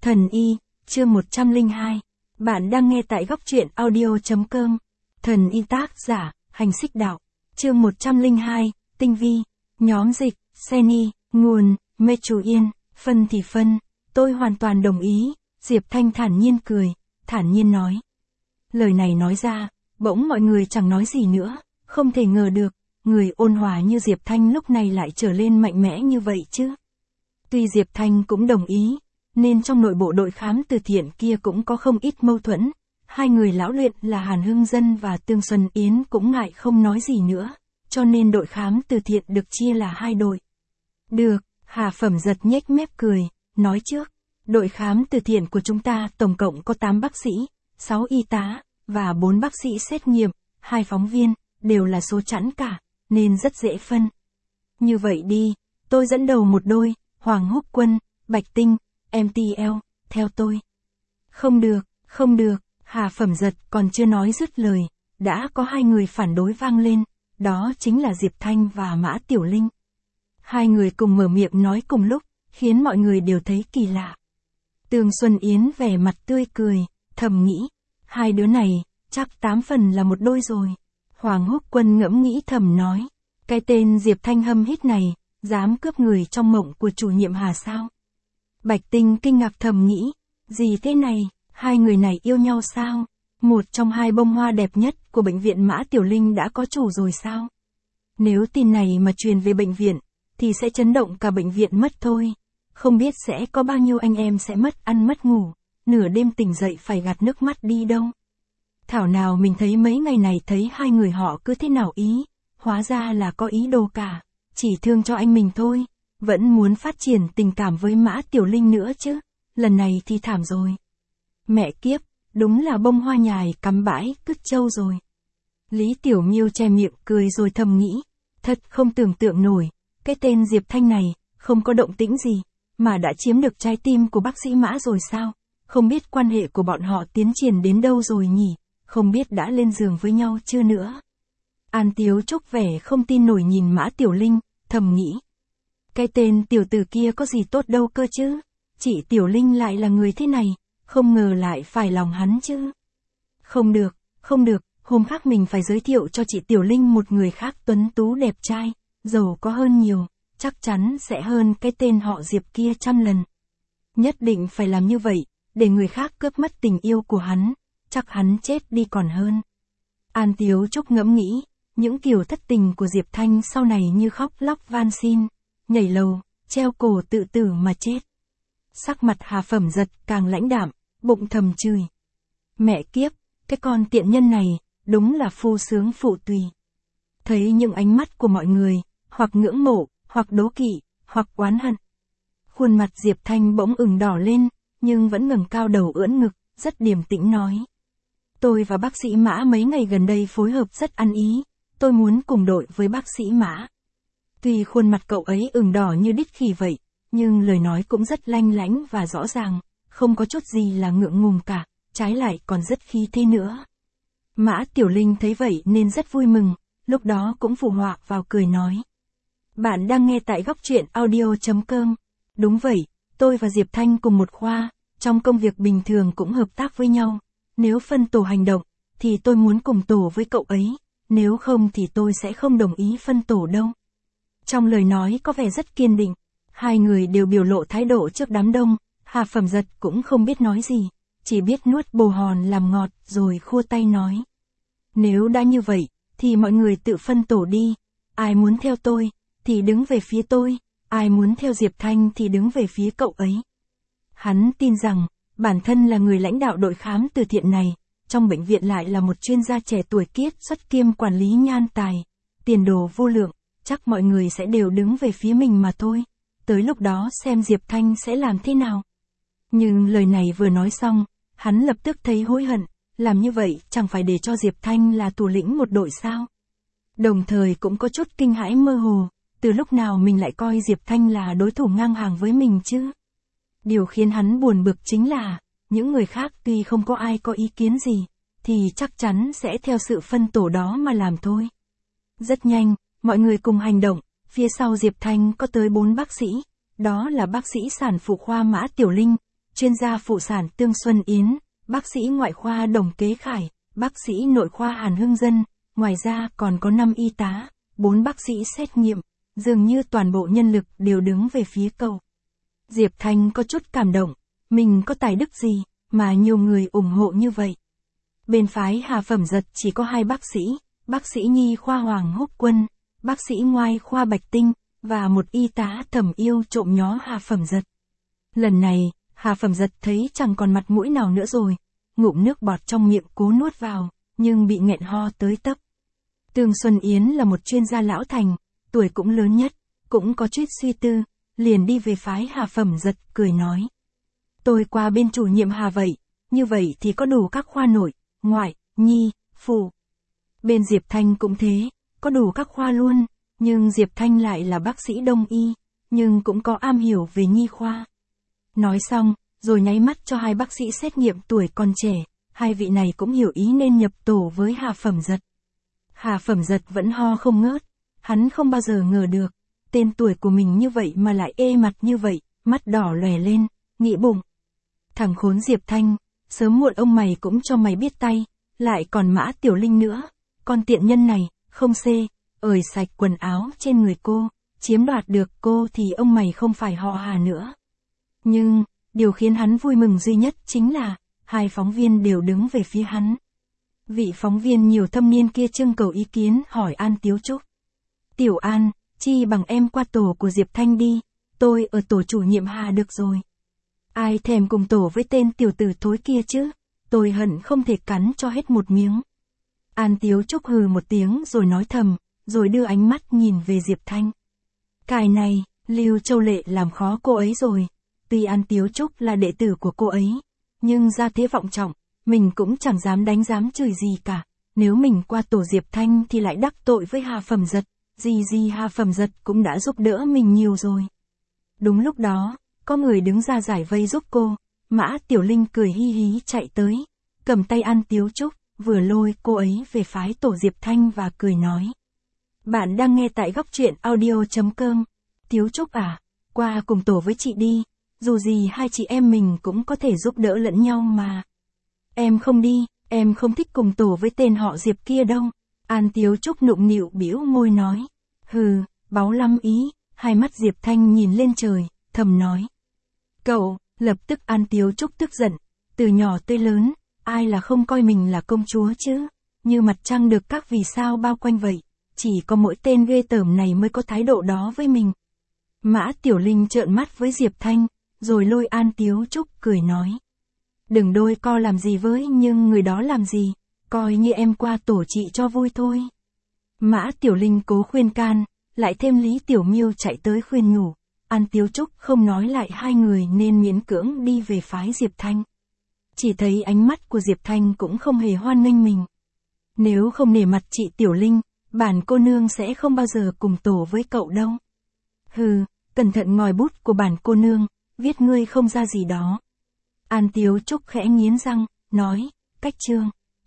Thần Y, chương 102. Bạn đang nghe tại góc truyện audio.com. Thần Y tác giả, Hành Xích Đạo. Chương 102, Tinh Vi. Nhóm dịch, Seni, nguồn, Mê Chú Yên, phân thì phân. Tôi hoàn toàn đồng ý, Diệp Thanh thản nhiên cười, thản nhiên nói. Lời này nói ra, bỗng mọi người chẳng nói gì nữa, không thể ngờ được, người ôn hòa như Diệp Thanh lúc này lại trở lên mạnh mẽ như vậy chứ. Tuy Diệp Thanh cũng đồng ý, nên trong nội bộ đội khám từ thiện kia cũng có không ít mâu thuẫn. Hai người lão luyện là Hàn Hưng Dân và Tương Xuân Yến cũng ngại không nói gì nữa, cho nên đội khám từ thiện được chia là hai đội. Được, Hà Phẩm Giật nhếch mép cười, nói trước, đội khám từ thiện của chúng ta tổng cộng có 8 bác sĩ, 6 y tá, và 4 bác sĩ xét nghiệm, 2 phóng viên, đều là số chẵn cả, nên rất dễ phân. Như vậy đi, tôi dẫn đầu một đôi, Hoàng Húc Quân, Bạch Tinh, MTL, theo tôi. Không được, Hà Phẩm Giật còn chưa nói dứt lời, đã có hai người phản đối vang lên, đó chính là Diệp Thanh và Mã Tiểu Linh. Hai người cùng mở miệng nói cùng lúc, khiến mọi người đều thấy kỳ lạ. Tương Xuân Yến vẻ mặt tươi cười, thầm nghĩ, hai đứa này, chắc 8 phần là một đôi rồi. Hoàng Húc Quân ngẫm nghĩ thầm nói, cái tên Diệp Thanh hâm hít này, dám cướp người trong mộng của chủ nhiệm Hà sao? Bạch Tinh kinh ngạc thầm nghĩ, gì thế này, hai người này yêu nhau sao? Một trong hai bông hoa đẹp nhất của bệnh viện Mã Tiểu Linh đã có chủ rồi sao? Nếu tin này mà truyền về bệnh viện, thì sẽ chấn động cả bệnh viện mất thôi. Không biết sẽ có bao nhiêu anh em sẽ mất ăn mất ngủ, nửa đêm tỉnh dậy phải gạt nước mắt đi đâu. Thảo nào mình thấy mấy ngày này thấy hai người họ cứ thế nào ý, hóa ra là có ý đồ cả, chỉ thương cho anh mình thôi, vẫn muốn phát triển tình cảm với Mã Tiểu Linh nữa chứ, lần này thì thảm rồi. Mẹ kiếp, đúng là bông hoa nhài cắm bãi cứt trâu rồi. Lý Tiểu Miêu che miệng cười rồi thầm nghĩ, thật không tưởng tượng nổi, cái tên Diệp Thanh này, không có động tĩnh gì, mà đã chiếm được trái tim của bác sĩ Mã rồi sao, không biết quan hệ của bọn họ tiến triển đến đâu rồi nhỉ, không biết đã lên giường với nhau chưa nữa. An Tiếu Trúc vẻ không tin nổi nhìn Mã Tiểu Linh, thầm nghĩ. Cái tên tiểu tử kia có gì tốt đâu cơ chứ, chị Tiểu Linh lại là người thế này, không ngờ lại phải lòng hắn chứ. Không được, hôm khác mình phải giới thiệu cho chị Tiểu Linh một người khác tuấn tú đẹp trai, giàu có hơn nhiều, chắc chắn sẽ hơn cái tên họ Diệp kia 100 lần. Nhất định phải làm như vậy, để người khác cướp mất tình yêu của hắn, chắc hắn chết đi còn hơn. An Tiếu Trúc ngẫm nghĩ, những kiểu thất tình của Diệp Thanh sau này như khóc lóc van xin, nhảy lầu, treo cổ tự tử mà chết. Sắc mặt Hà Phẩm Giật càng lãnh đạm, bụng thầm chửi. Mẹ kiếp, cái con tiện nhân này, đúng là phu sướng phụ tùy. Thấy những ánh mắt của mọi người, hoặc ngưỡng mộ, hoặc đố kỵ, hoặc oán hận. Khuôn mặt Diệp Thanh bỗng ửng đỏ lên, nhưng vẫn ngẩng cao đầu ưỡn ngực, rất điềm tĩnh nói. Tôi và bác sĩ Mã mấy ngày gần đây phối hợp rất ăn ý, tôi muốn cùng đội với bác sĩ Mã. Tuy khuôn mặt cậu ấy ửng đỏ như đít khỉ vậy, nhưng lời nói cũng rất lanh lánh và rõ ràng, không có chút gì là ngượng ngùng cả, trái lại còn rất khí thế nữa. Mã Tiểu Linh thấy vậy nên rất vui mừng, lúc đó cũng phụ họa vào cười nói. Bạn đang nghe tại góc truyện audio.com. Đúng vậy, tôi và Diệp Thanh cùng một khoa, trong công việc bình thường cũng hợp tác với nhau. Nếu phân tổ hành động, thì tôi muốn cùng tổ với cậu ấy, nếu không thì tôi sẽ không đồng ý phân tổ đâu. Trong lời nói có vẻ rất kiên định, hai người đều biểu lộ thái độ trước đám đông, Hà Phẩm Giật cũng không biết nói gì, chỉ biết nuốt bồ hòn làm ngọt rồi khua tay nói. Nếu đã như vậy, thì mọi người tự phân tổ đi, ai muốn theo tôi, thì đứng về phía tôi, ai muốn theo Diệp Thanh thì đứng về phía cậu ấy. Hắn tin rằng, bản thân là người lãnh đạo đội khám từ thiện này, trong bệnh viện lại là một chuyên gia trẻ tuổi kiết xuất kiêm quản lý nhan tài, tiền đồ vô lượng, chắc mọi người sẽ đều đứng về phía mình mà thôi, tới lúc đó xem Diệp Thanh sẽ làm thế nào. Nhưng lời này vừa nói xong, hắn lập tức thấy hối hận, làm như vậy chẳng phải để cho Diệp Thanh là thủ lĩnh một đội sao. Đồng thời cũng có chút kinh hãi mơ hồ, từ lúc nào mình lại coi Diệp Thanh là đối thủ ngang hàng với mình chứ. Điều khiến hắn buồn bực chính là, những người khác tuy không có ai có ý kiến gì, thì chắc chắn sẽ theo sự phân tổ đó mà làm thôi. Rất nhanh, mọi người cùng hành động, phía sau Diệp Thanh có tới 4 bác sĩ, đó là bác sĩ sản phụ khoa Mã Tiểu Linh, chuyên gia phụ sản Tương Xuân Yến, bác sĩ ngoại khoa Đồng Kế Khải, bác sĩ nội khoa Hàn Hưng Dân, ngoài ra còn có 5 y tá, 4 bác sĩ xét nghiệm, dường như toàn bộ nhân lực đều đứng về phía cậu. Diệp Thanh có chút cảm động, mình có tài đức gì, mà nhiều người ủng hộ như vậy. Bên phái Hà Phẩm Giật chỉ có 2 bác sĩ nhi khoa Hoàng Húc Quân, bác sĩ ngoại khoa Bạch Tinh, và một y tá thầm yêu trộm nhó Hà Phẩm Giật. Lần này, Hà Phẩm Giật thấy chẳng còn mặt mũi nào nữa rồi, ngụm nước bọt trong miệng cố nuốt vào, nhưng bị nghẹn ho tới tấp. Tương Xuân Yến là một chuyên gia lão thành, tuổi cũng lớn nhất, cũng có chút suy tư, liền đi về phái Hà Phẩm Giật, cười nói. Tôi qua bên chủ nhiệm Hà vậy, như vậy thì có đủ các khoa nội, ngoại, nhi, phụ. Bên Diệp Thanh cũng thế, có đủ các khoa luôn, nhưng Diệp Thanh lại là bác sĩ đông y, nhưng cũng có am hiểu về nhi khoa. Nói xong, rồi nháy mắt cho 2 bác sĩ xét nghiệm tuổi còn trẻ, 2 vị này cũng hiểu ý nên nhập tổ với Hà Phẩm Giật. Hà Phẩm Giật vẫn ho không ngớt, hắn không bao giờ ngờ được, tên tuổi của mình như vậy mà lại ê mặt như vậy, mắt đỏ lòe lên, nghĩ bụng. Thằng khốn Diệp Thanh, sớm muộn ông mày cũng cho mày biết tay, lại còn Mã Tiểu Linh nữa, con tiện nhân này, không xê, ởi sạch quần áo trên người cô, chiếm đoạt được cô thì ông mày không phải họ Hà nữa. Nhưng, điều khiến hắn vui mừng duy nhất chính là, 2 phóng viên đều đứng về phía hắn. Vị phóng viên nhiều thâm niên kia trưng cầu ý kiến hỏi An Tiếu Trúc. Tiểu An, chi bằng em qua tổ của Diệp Thanh đi, tôi ở tổ chủ nhiệm Hà được rồi. Ai thèm cùng tổ với tên tiểu tử thối kia chứ, tôi hận không thể cắn cho hết một miếng. An Tiếu Trúc hừ một tiếng rồi nói thầm, rồi đưa ánh mắt nhìn về Diệp Thanh. Cái này, Lưu Châu Lệ làm khó cô ấy rồi. Tuy An Tiếu Trúc là đệ tử của cô ấy, nhưng gia thế vọng trọng, mình cũng chẳng dám đánh dám chửi gì cả. Nếu mình qua tổ Diệp Thanh thì lại đắc tội với Hà Phẩm Giật, gì Hà Phẩm Giật cũng đã giúp đỡ mình nhiều rồi. Đúng lúc đó, có người đứng ra giải vây giúp cô, Mã Tiểu Linh cười hi hí chạy tới, cầm tay An Tiếu Trúc, vừa lôi cô ấy về phái tổ Diệp Thanh và cười nói. Bạn đang nghe tại góc truyện audio.com. Tiếu Trúc à, qua cùng tổ với chị đi, dù gì 2 chị em mình cũng có thể giúp đỡ lẫn nhau mà. Em không đi, em không thích cùng tổ với tên họ Diệp kia đâu. An Tiếu Trúc nụng nịu bĩu môi nói. Hừ, báu lắm ý, 2 mắt Diệp Thanh nhìn lên trời, thầm nói. Cậu, lập tức An Tiếu Trúc tức giận, từ nhỏ tới lớn, ai là không coi mình là công chúa chứ, như mặt trăng được các vì sao bao quanh vậy, chỉ có mỗi tên ghê tởm này mới có thái độ đó với mình. Mã Tiểu Linh trợn mắt với Diệp Thanh, rồi lôi An Tiếu Trúc cười nói. Đừng đôi co làm gì với nhưng người đó làm gì, coi như em qua tổ chị cho vui thôi. Mã Tiểu Linh cố khuyên can, lại thêm Lý Tiểu Miêu chạy tới khuyên nhủ. An Tiếu Trúc không nói lại 2 người nên miễn cưỡng đi về phái Diệp Thanh. Chỉ thấy ánh mắt của Diệp Thanh cũng không hề hoan nghênh mình. Nếu không nể mặt chị Tiểu Linh, bản cô nương sẽ không bao giờ cùng tổ với cậu đâu. Hừ, cẩn thận ngòi bút của bản cô nương, viết ngươi không ra gì đó. An Tiếu Trúc khẽ nghiến răng, nói, cách chương.